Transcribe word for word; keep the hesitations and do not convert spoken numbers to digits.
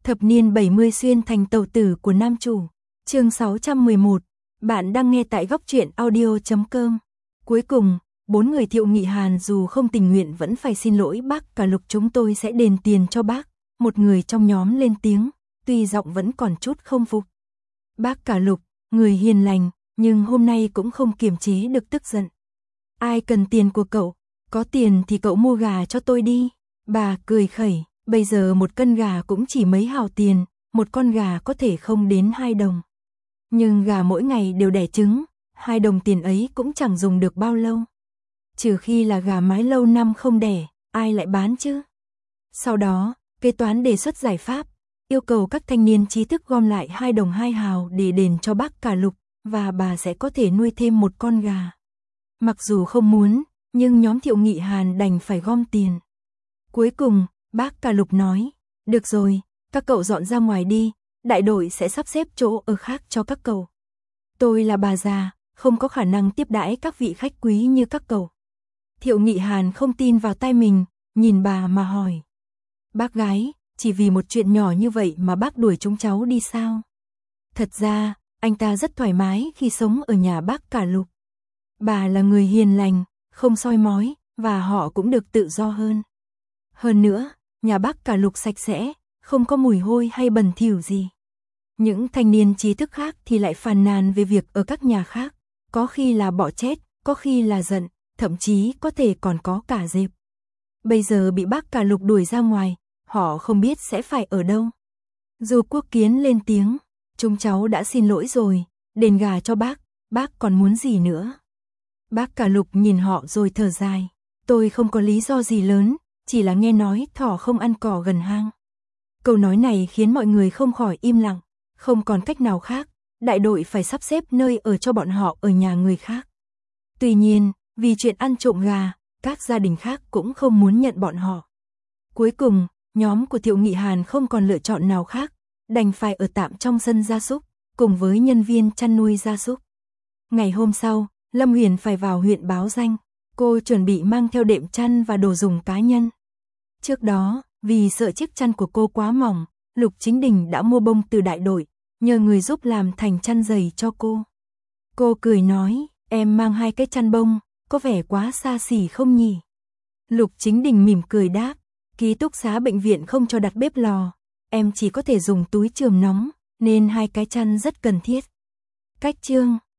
Thập niên bảy mươi xuyên thành tàu tử của nam chủ. Chương sáu trăm mười một. Bạn đang nghe tại góc truyện audio chấm com. Cuối cùng, bốn người Thiệu Nghị Hàn dù không tình nguyện vẫn phải xin lỗi bác Cả Lục, chúng tôi sẽ đền tiền cho bác. Một người trong nhóm lên tiếng, tuy giọng vẫn còn chút không phục. Bác Cả Lục, người hiền lành, nhưng hôm nay cũng không kiềm chế được tức giận. Ai cần tiền của cậu? Có tiền thì cậu mua gà cho tôi đi. Bà cười khẩy, bây giờ một cân gà cũng chỉ mấy hào tiền, một con gà có thể không đến hai đồng. Nhưng gà mỗi ngày đều đẻ trứng, hai đồng tiền ấy cũng chẳng dùng được bao lâu. Trừ khi là gà mái lâu năm không đẻ, ai lại bán chứ? Sau đó, kế toán đề xuất giải pháp, yêu cầu các thanh niên trí thức gom lại hai đồng hai hào để đền cho bác Cả Lục, và bà sẽ có thể nuôi thêm một con gà. Mặc dù không muốn, nhưng nhóm Thiệu Nghị Hàn đành phải gom tiền. Cuối cùng, bác Cả Lục nói, được rồi, các cậu dọn ra ngoài đi, đại đội sẽ sắp xếp chỗ ở khác cho các cậu. Tôi là bà già, không có khả năng tiếp đãi các vị khách quý như các cậu. Thiệu Nghị Hàn không tin vào tai mình, nhìn bà mà hỏi. Bác gái, chỉ vì một chuyện nhỏ như vậy mà bác đuổi chúng cháu đi sao? Thật ra, anh ta rất thoải mái khi sống ở nhà bác Cả Lục. Bà là người hiền lành, không soi mói, và họ cũng được tự do hơn. Hơn nữa, nhà bác Cả Lục sạch sẽ, không có mùi hôi hay bẩn thỉu gì. Những thanh niên trí thức khác thì lại phàn nàn về việc ở các nhà khác, có khi là bọ chết, có khi là giận, thậm chí có thể còn có cả dẹp. Bây giờ bị bác Cả Lục đuổi ra ngoài, họ không biết sẽ phải ở đâu. Dù Quốc Kiến lên tiếng, chúng cháu đã xin lỗi rồi, đền gà cho bác, bác còn muốn gì nữa? Bác Cả Lục nhìn họ rồi thở dài, tôi không có lý do gì lớn, chỉ là nghe nói thỏ không ăn cỏ gần hang. Câu nói này khiến mọi người không khỏi im lặng, không còn cách nào khác, đại đội phải sắp xếp nơi ở cho bọn họ ở nhà người khác. Tuy nhiên, vì chuyện ăn trộm gà, các gia đình khác cũng không muốn nhận bọn họ. Cuối cùng, nhóm của Thiệu Nghị Hàn không còn lựa chọn nào khác, đành phải ở tạm trong sân gia súc, cùng với nhân viên chăn nuôi gia súc. Ngày hôm sau, Lâm Huyền phải vào huyện báo danh, cô chuẩn bị mang theo đệm chăn và đồ dùng cá nhân. Trước đó, vì sợ chiếc chăn của cô quá mỏng, Lục Chính Đình đã mua bông từ đại đội, nhờ người giúp làm thành chăn dày cho cô. Cô cười nói, em mang hai cái chăn bông, có vẻ quá xa xỉ không nhỉ? Lục Chính Đình mỉm cười đáp, ký túc xá bệnh viện không cho đặt bếp lò, em chỉ có thể dùng túi chườm nóng, nên hai cái chăn rất cần thiết. Cách chương